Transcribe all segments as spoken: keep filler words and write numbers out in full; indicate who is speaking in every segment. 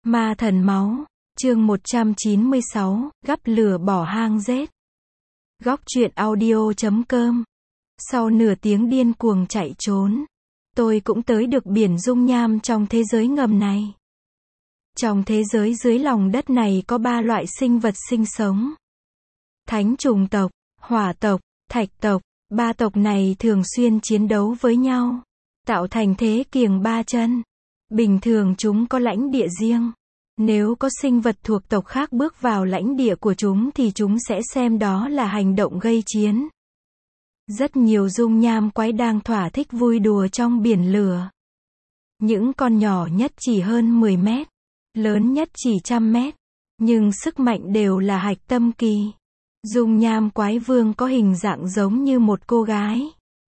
Speaker 1: Ma thần máu, chương một trăm chín mươi sáu, gắp lửa bỏ hang rết. Góc truyện audio chấm com. Sau nửa tiếng điên cuồng chạy trốn, tôi cũng tới được biển dung nham trong thế giới ngầm này. Trong thế giới dưới lòng đất này có ba loại sinh vật sinh sống. Thánh trùng tộc, hỏa tộc, thạch tộc. Ba tộc này thường xuyên chiến đấu với nhau, tạo thành thế kiềng ba chân. Bình thường chúng có lãnh địa riêng. Nếu có sinh vật thuộc tộc khác bước vào lãnh địa của chúng thì chúng sẽ xem đó là hành động gây chiến. Rất nhiều dung nham quái đang thỏa thích vui đùa trong biển lửa. Những con nhỏ nhất chỉ hơn mười mét, lớn nhất chỉ trăm mét, nhưng sức mạnh đều là hạch tâm kỳ. Dung nham quái vương có hình dạng giống như một cô gái.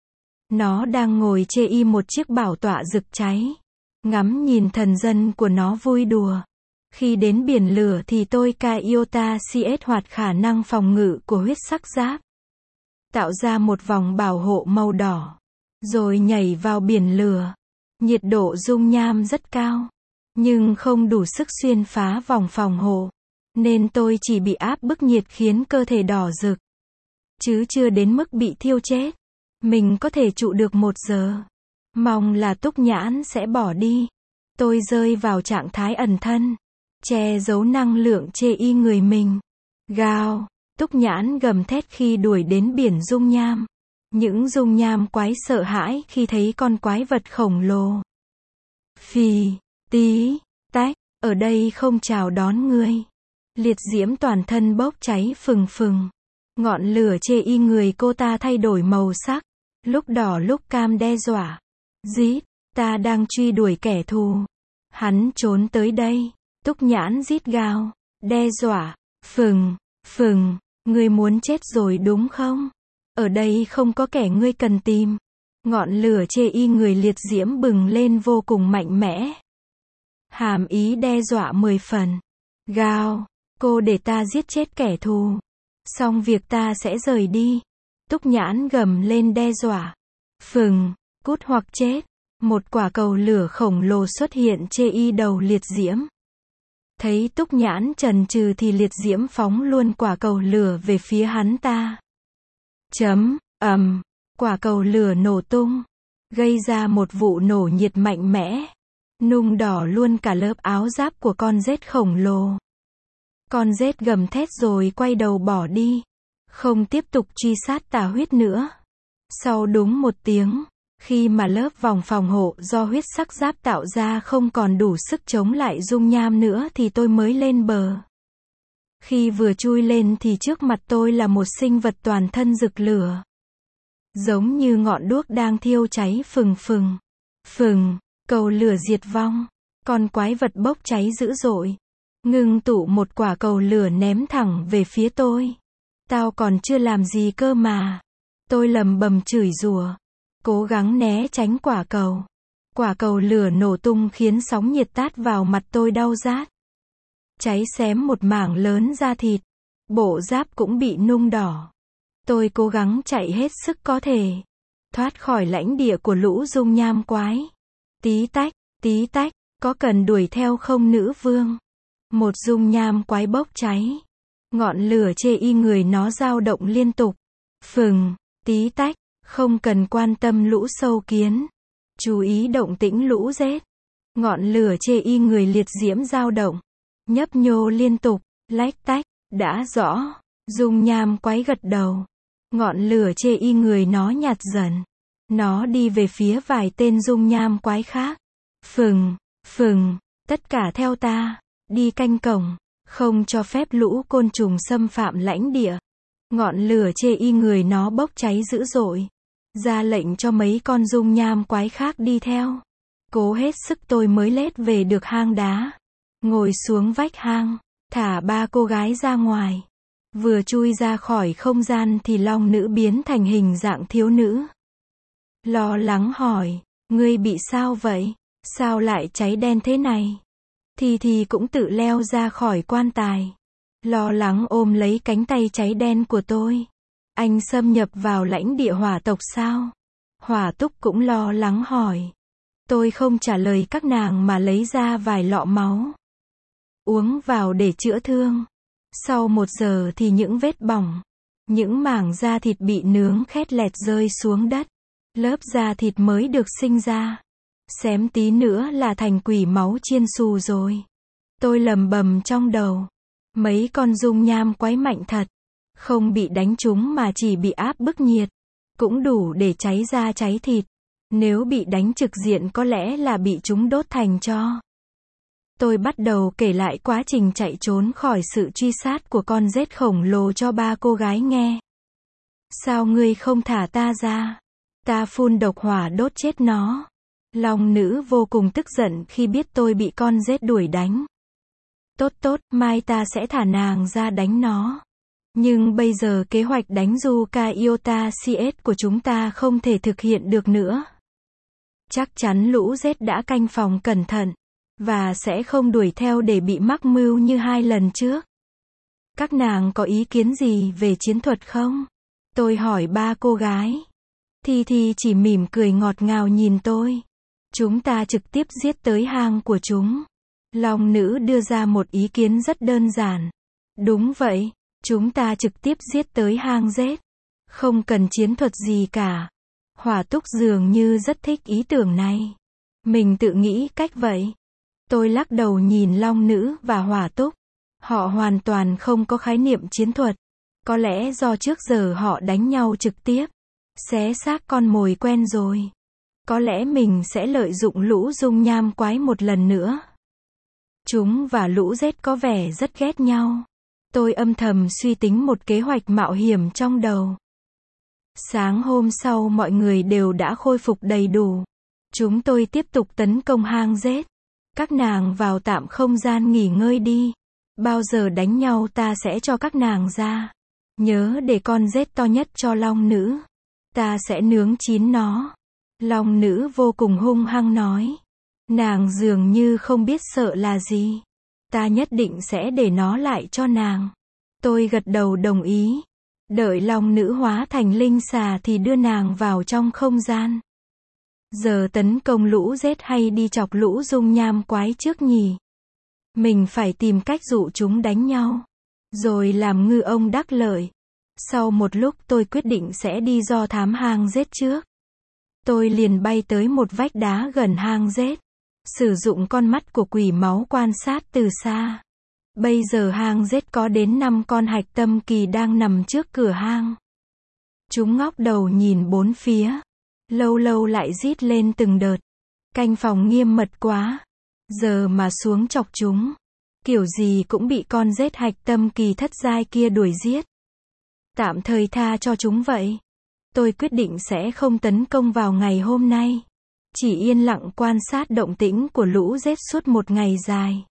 Speaker 1: Nó đang ngồi chê y một chiếc bảo tọa rực cháy, ngắm nhìn thần dân của nó vui đùa. Khi đến biển lửa thì tôi ca iota cs hoạt khả năng phòng ngự của huyết sắc giáp, tạo ra một vòng bảo hộ màu đỏ, rồi nhảy vào biển lửa. Nhiệt độ dung nham rất cao, nhưng không đủ sức xuyên phá vòng phòng hộ, nên tôi chỉ bị áp bức nhiệt khiến cơ thể đỏ rực, chứ chưa đến mức bị thiêu chết. Mình có thể trụ được một giờ. Mong là Túc Nhãn sẽ bỏ đi. Tôi rơi vào trạng thái ẩn thân, che giấu năng lượng chê y người mình. Gào, Túc Nhãn gầm thét khi đuổi đến biển dung nham. Những dung nham quái sợ hãi khi thấy con quái vật khổng lồ. Phì, tí, tách, ở đây không chào đón ngươi. Liệt diễm toàn thân bốc cháy phừng phừng. Ngọn lửa chê y người cô ta thay đổi màu sắc, lúc đỏ lúc cam đe dọa. Rít, ta đang truy đuổi kẻ thù. Hắn trốn tới đây. Túc Nhãn rít gào, đe dọa. Phừng, phừng, ngươi muốn chết rồi đúng không? Ở đây không có kẻ ngươi cần tìm. Ngọn lửa chê y người liệt diễm bừng lên vô cùng mạnh mẽ. Hàm ý đe dọa mười phần. Gào, cô để ta giết chết kẻ thù, xong việc ta sẽ rời đi. Túc Nhãn gầm lên đe dọa. Phừng, cút hoặc chết. Một quả cầu lửa khổng lồ xuất hiện chê y đầu liệt diễm. Thấy Túc Nhãn chần chừ thì liệt diễm phóng luôn quả cầu lửa về phía hắn ta. Chấm, ầm, quả cầu lửa nổ tung, gây ra một vụ nổ nhiệt mạnh mẽ, nung đỏ luôn cả lớp áo giáp của con rết khổng lồ. Con rết gầm thét rồi quay đầu bỏ đi, không tiếp tục truy sát Tà Huyết nữa. Sau đúng một tiếng, khi mà lớp vòng phòng hộ do huyết sắc giáp tạo ra không còn đủ sức chống lại dung nham nữa thì tôi mới lên bờ. Khi vừa chui lên thì trước mặt tôi là một sinh vật toàn thân rực lửa, giống như ngọn đuốc đang thiêu cháy phừng phừng. Phừng, cầu lửa diệt vong. Con quái vật bốc cháy dữ dội, ngưng tụ một quả cầu lửa ném thẳng về phía tôi. Tao còn chưa làm gì cơ mà. Tôi lầm bầm chửi rủa, cố gắng né tránh quả cầu. Quả cầu lửa nổ tung khiến sóng nhiệt tát vào mặt tôi đau rát, cháy xém một mảng lớn da thịt. Bộ giáp cũng bị nung đỏ. Tôi cố gắng chạy hết sức có thể, thoát khỏi lãnh địa của lũ dung nham quái. Tí tách, tí tách, có cần đuổi theo không nữ vương? Một dung nham quái bốc cháy. Ngọn lửa chê y người nó dao động liên tục. Phừng, tí tách, không cần quan tâm lũ sâu kiến. Chú ý động tĩnh lũ rết. Ngọn lửa chê y người liệt diễm dao động, nhấp nhô liên tục, lách tách, đã rõ. Dung nham quái gật đầu. Ngọn lửa chê y người nó nhạt dần. Nó đi về phía vài tên dung nham quái khác. Phừng, phừng, tất cả theo ta, đi canh cổng, không cho phép lũ côn trùng xâm phạm lãnh địa. Ngọn lửa chê y người nó bốc cháy dữ dội, ra lệnh cho mấy con dung nham quái khác đi theo. Cố hết sức tôi mới lết về được hang đá, ngồi xuống vách hang, thả ba cô gái ra ngoài. Vừa chui ra khỏi không gian thì long nữ biến thành hình dạng thiếu nữ. Lo lắng hỏi, ngươi bị sao vậy? Sao lại cháy đen thế này? Thì thì cũng tự leo ra khỏi quan tài, lo lắng ôm lấy cánh tay cháy đen của tôi. Anh xâm nhập vào lãnh địa hỏa tộc sao? Hỏa Túc cũng lo lắng hỏi. Tôi không trả lời các nàng mà lấy ra vài lọ máu. uống vào để chữa thương. Sau một giờ thì những vết bỏng, những mảng da thịt bị nướng khét lẹt rơi xuống đất. Lớp da thịt mới được sinh ra. Xém tí nữa là thành quỷ máu chiên xù rồi. Tôi lầm bầm trong đầu. Mấy con dung nham quái mạnh thật. Không bị đánh trúng mà chỉ bị áp bức nhiệt. Cũng đủ để cháy da cháy thịt. Nếu bị đánh trực diện có lẽ là bị chúng đốt thành tro. Tôi bắt đầu kể lại quá trình chạy trốn khỏi sự truy sát của con rết khổng lồ cho ba cô gái nghe. Sao ngươi không thả ta ra? Ta phun độc hỏa đốt chết nó. Long nữ vô cùng tức giận khi biết tôi bị con rết đuổi đánh. Tốt tốt, mai ta sẽ thả nàng ra đánh nó. Nhưng bây giờ kế hoạch đánh Yuka Iota xê ét của chúng ta không thể thực hiện được nữa. Chắc chắn lũ rết đã canh phòng cẩn thận. Và sẽ không đuổi theo để bị mắc mưu như hai lần trước. Các nàng có ý kiến gì về chiến thuật không? Tôi hỏi ba cô gái. Thi Thi chỉ mỉm cười ngọt ngào nhìn tôi. Chúng ta trực tiếp giết tới hang của chúng. Long nữ đưa ra một ý kiến rất đơn giản. Đúng vậy, chúng ta trực tiếp giết tới hang rết. Không cần chiến thuật gì cả. Hỏa Túc dường như rất thích ý tưởng này. Mình tự nghĩ cách vậy. Tôi lắc đầu nhìn Long nữ và Hỏa Túc. Họ hoàn toàn không có khái niệm chiến thuật. Có lẽ do trước giờ họ đánh nhau trực tiếp. Xé xác con mồi quen rồi. Có lẽ mình sẽ lợi dụng lũ dung nham quái một lần nữa. Chúng và lũ rết có vẻ rất ghét nhau. Tôi âm thầm suy tính một kế hoạch mạo hiểm trong đầu. Sáng hôm sau mọi người đều đã khôi phục đầy đủ. Chúng tôi tiếp tục tấn công hang rết. Các nàng vào tạm không gian nghỉ ngơi đi. Bao giờ đánh nhau ta sẽ cho các nàng ra. Nhớ để con rết to nhất cho Long nữ. Ta sẽ nướng chín nó. Long nữ vô cùng hung hăng nói. Nàng dường như không biết sợ là gì. Ta nhất định sẽ để nó lại cho nàng. Tôi gật đầu đồng ý. Đợi Long nữ hóa thành linh xà thì đưa nàng vào trong không gian. Giờ tấn công lũ rết hay đi chọc lũ dung nham quái trước nhỉ? Mình phải tìm cách dụ chúng đánh nhau. Rồi làm ngư ông đắc lợi. Sau một lúc tôi quyết định sẽ đi do thám hang rết trước. Tôi liền bay tới một vách đá gần hang rết. Sử dụng con mắt của quỷ máu quan sát từ xa. Bây giờ hang rết có đến năm con hạch tâm kỳ đang nằm trước cửa hang. Chúng ngóc đầu nhìn bốn phía. Lâu lâu lại rít lên từng đợt. Canh phòng nghiêm mật quá. Giờ mà xuống chọc chúng. Kiểu gì cũng bị con rết hạch tâm kỳ thất giai kia đuổi giết. Tạm thời tha cho chúng vậy. Tôi quyết định sẽ không tấn công vào ngày hôm nay. Chỉ yên lặng quan sát động tĩnh của lũ rết suốt một ngày dài.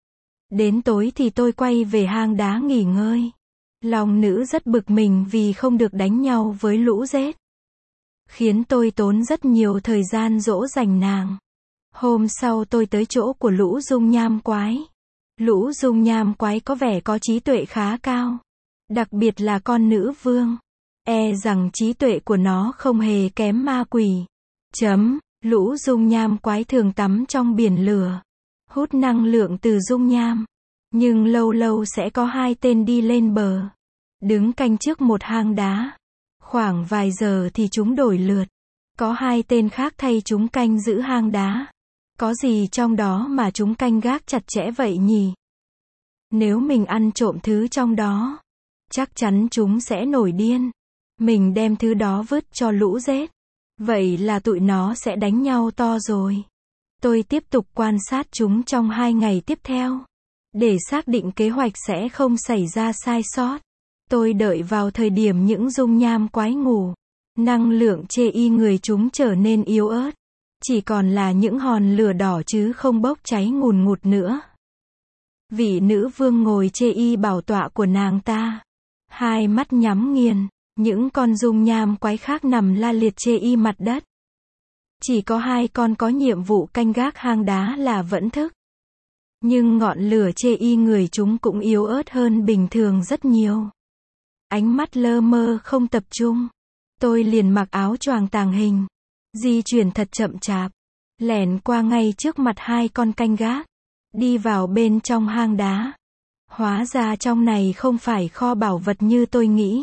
Speaker 1: Đến tối thì tôi quay về hang đá nghỉ ngơi. Long nữ rất bực mình vì không được đánh nhau với lũ rết. Khiến tôi tốn rất nhiều thời gian dỗ dành nàng. Hôm sau tôi tới chỗ của lũ dung nham quái. Lũ dung nham quái có vẻ có trí tuệ khá cao. Đặc biệt là con nữ vương. E rằng trí tuệ của nó không hề kém ma quỷ. Chấm. Lũ dung nham quái thường tắm trong biển lửa. Hút năng lượng từ dung nham. Nhưng lâu lâu sẽ có hai tên đi lên bờ. Đứng canh trước một hang đá. Khoảng vài giờ thì chúng đổi lượt. Có hai tên khác thay chúng canh giữ hang đá. Có gì trong đó mà chúng canh gác chặt chẽ vậy nhỉ? Nếu mình ăn trộm thứ trong đó, chắc chắn chúng sẽ nổi điên. Mình đem thứ đó vứt cho lũ rết. Vậy là tụi nó sẽ đánh nhau to rồi. Tôi tiếp tục quan sát chúng trong hai ngày tiếp theo. Để xác định kế hoạch sẽ không xảy ra sai sót. Tôi đợi vào thời điểm những dung nham quái ngủ. Năng lượng chê y người chúng trở nên yếu ớt. Chỉ còn là những hòn lửa đỏ chứ không bốc cháy ngùn ngụt nữa. Vị nữ vương ngồi chê y bảo tọa của nàng ta. Hai mắt nhắm nghiền. Những con dung nham quái khác nằm la liệt chê y mặt đất. Chỉ có hai con có nhiệm vụ canh gác hang đá là vẫn thức. Nhưng ngọn lửa chê y người chúng cũng yếu ớt hơn bình thường rất nhiều. Ánh mắt lơ mơ không tập trung. Tôi liền mặc áo choàng tàng hình. Di chuyển thật chậm chạp. Lẻn qua ngay trước mặt hai con canh gác. đi vào bên trong hang đá. Hóa ra trong này không phải kho bảo vật như tôi nghĩ,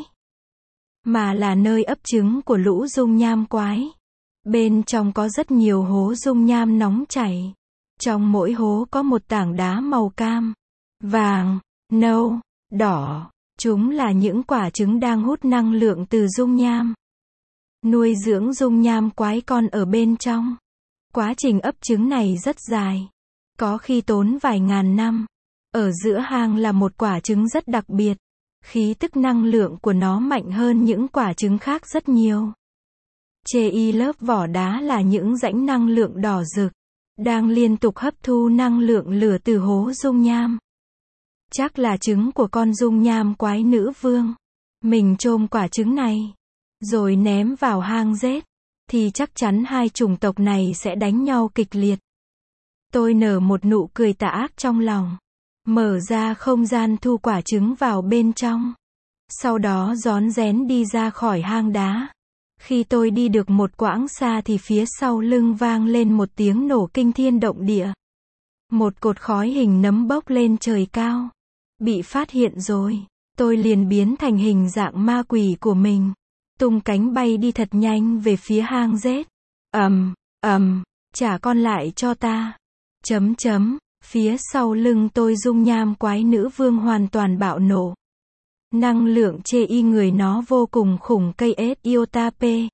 Speaker 1: mà là nơi ấp trứng của lũ dung nham quái. Bên trong có rất nhiều hố dung nham nóng chảy. Trong mỗi hố có một tảng đá màu cam, vàng, nâu, đỏ. Chúng là những quả trứng đang hút năng lượng từ dung nham. Nuôi dưỡng dung nham quái con ở bên trong. Quá trình ấp trứng này rất dài, có khi tốn vài ngàn năm. Ở giữa hang là một quả trứng rất đặc biệt. Khí tức năng lượng của nó mạnh hơn những quả trứng khác rất nhiều. Chê y lớp vỏ đá là những rãnh năng lượng đỏ rực, đang liên tục hấp thu năng lượng lửa từ hố dung nham. Chắc là trứng của con dung nham quái nữ vương. Mình chôm quả trứng này, rồi ném vào hang rết, thì chắc chắn hai chủng tộc này sẽ đánh nhau kịch liệt. Tôi nở một nụ cười tà ác trong lòng. Mở ra không gian thu quả trứng vào bên trong. Sau đó rón rén đi ra khỏi hang đá. Khi tôi đi được một quãng xa thì phía sau lưng vang lên một tiếng nổ kinh thiên động địa. Một cột khói hình nấm bốc lên trời cao. Bị phát hiện rồi. Tôi liền biến thành hình dạng ma quỷ của mình. Tung cánh bay đi thật nhanh về phía hang rết. Ầm, ầm, trả con lại cho ta. Chấm chấm. Phía sau lưng tôi dung nham quái nữ vương hoàn toàn bạo nổ. Năng lượng chê y người nó vô cùng khủng cây ết Iotape.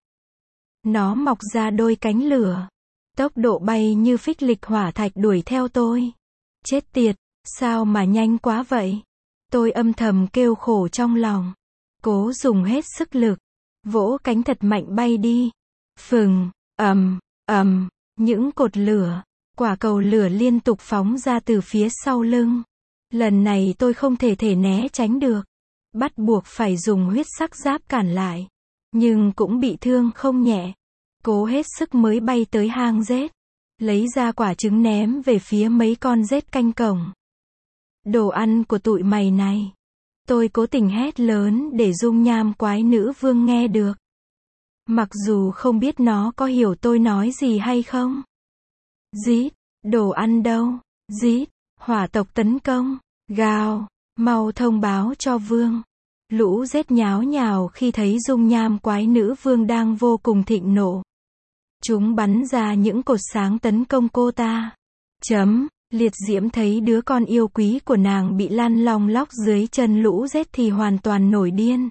Speaker 1: Nó mọc ra đôi cánh lửa. Tốc độ bay như phích lịch hỏa thạch đuổi theo tôi. Chết tiệt, sao mà nhanh quá vậy? Tôi âm thầm kêu khổ trong lòng. Cố dùng hết sức lực. Vỗ cánh thật mạnh bay đi. Phừng, ầm, ầm, những cột lửa. Quả cầu lửa liên tục phóng ra từ phía sau lưng. Lần này tôi không thể thể né tránh được. Bắt buộc phải dùng huyết sắc giáp cản lại. Nhưng cũng bị thương không nhẹ. Cố hết sức mới bay tới hang rết. Lấy ra quả trứng ném về phía mấy con rết canh cổng. Đồ ăn của tụi mày này. Tôi cố tình hét lớn để dung nham quái nữ vương nghe được. Mặc dù không biết nó có hiểu tôi nói gì hay không. Rít, đồ ăn đâu? Rít, hỏa tộc tấn công. Gào, mau thông báo cho vương. Lũ rết nháo nhào khi thấy dung nham quái nữ vương đang vô cùng thịnh nộ. Chúng bắn ra những cột sáng tấn công cô ta. Chấm, liệt diễm thấy đứa con yêu quý của nàng bị lăn long lóc dưới chân lũ rết thì hoàn toàn nổi điên.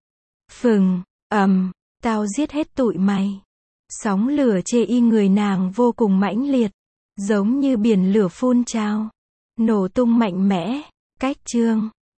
Speaker 1: Phừng, ầm, tao giết hết tụi mày. Sóng lửa chê y người nàng vô cùng mãnh liệt. Giống như biển lửa phun trào. Nổ tung mạnh mẽ. Cách chương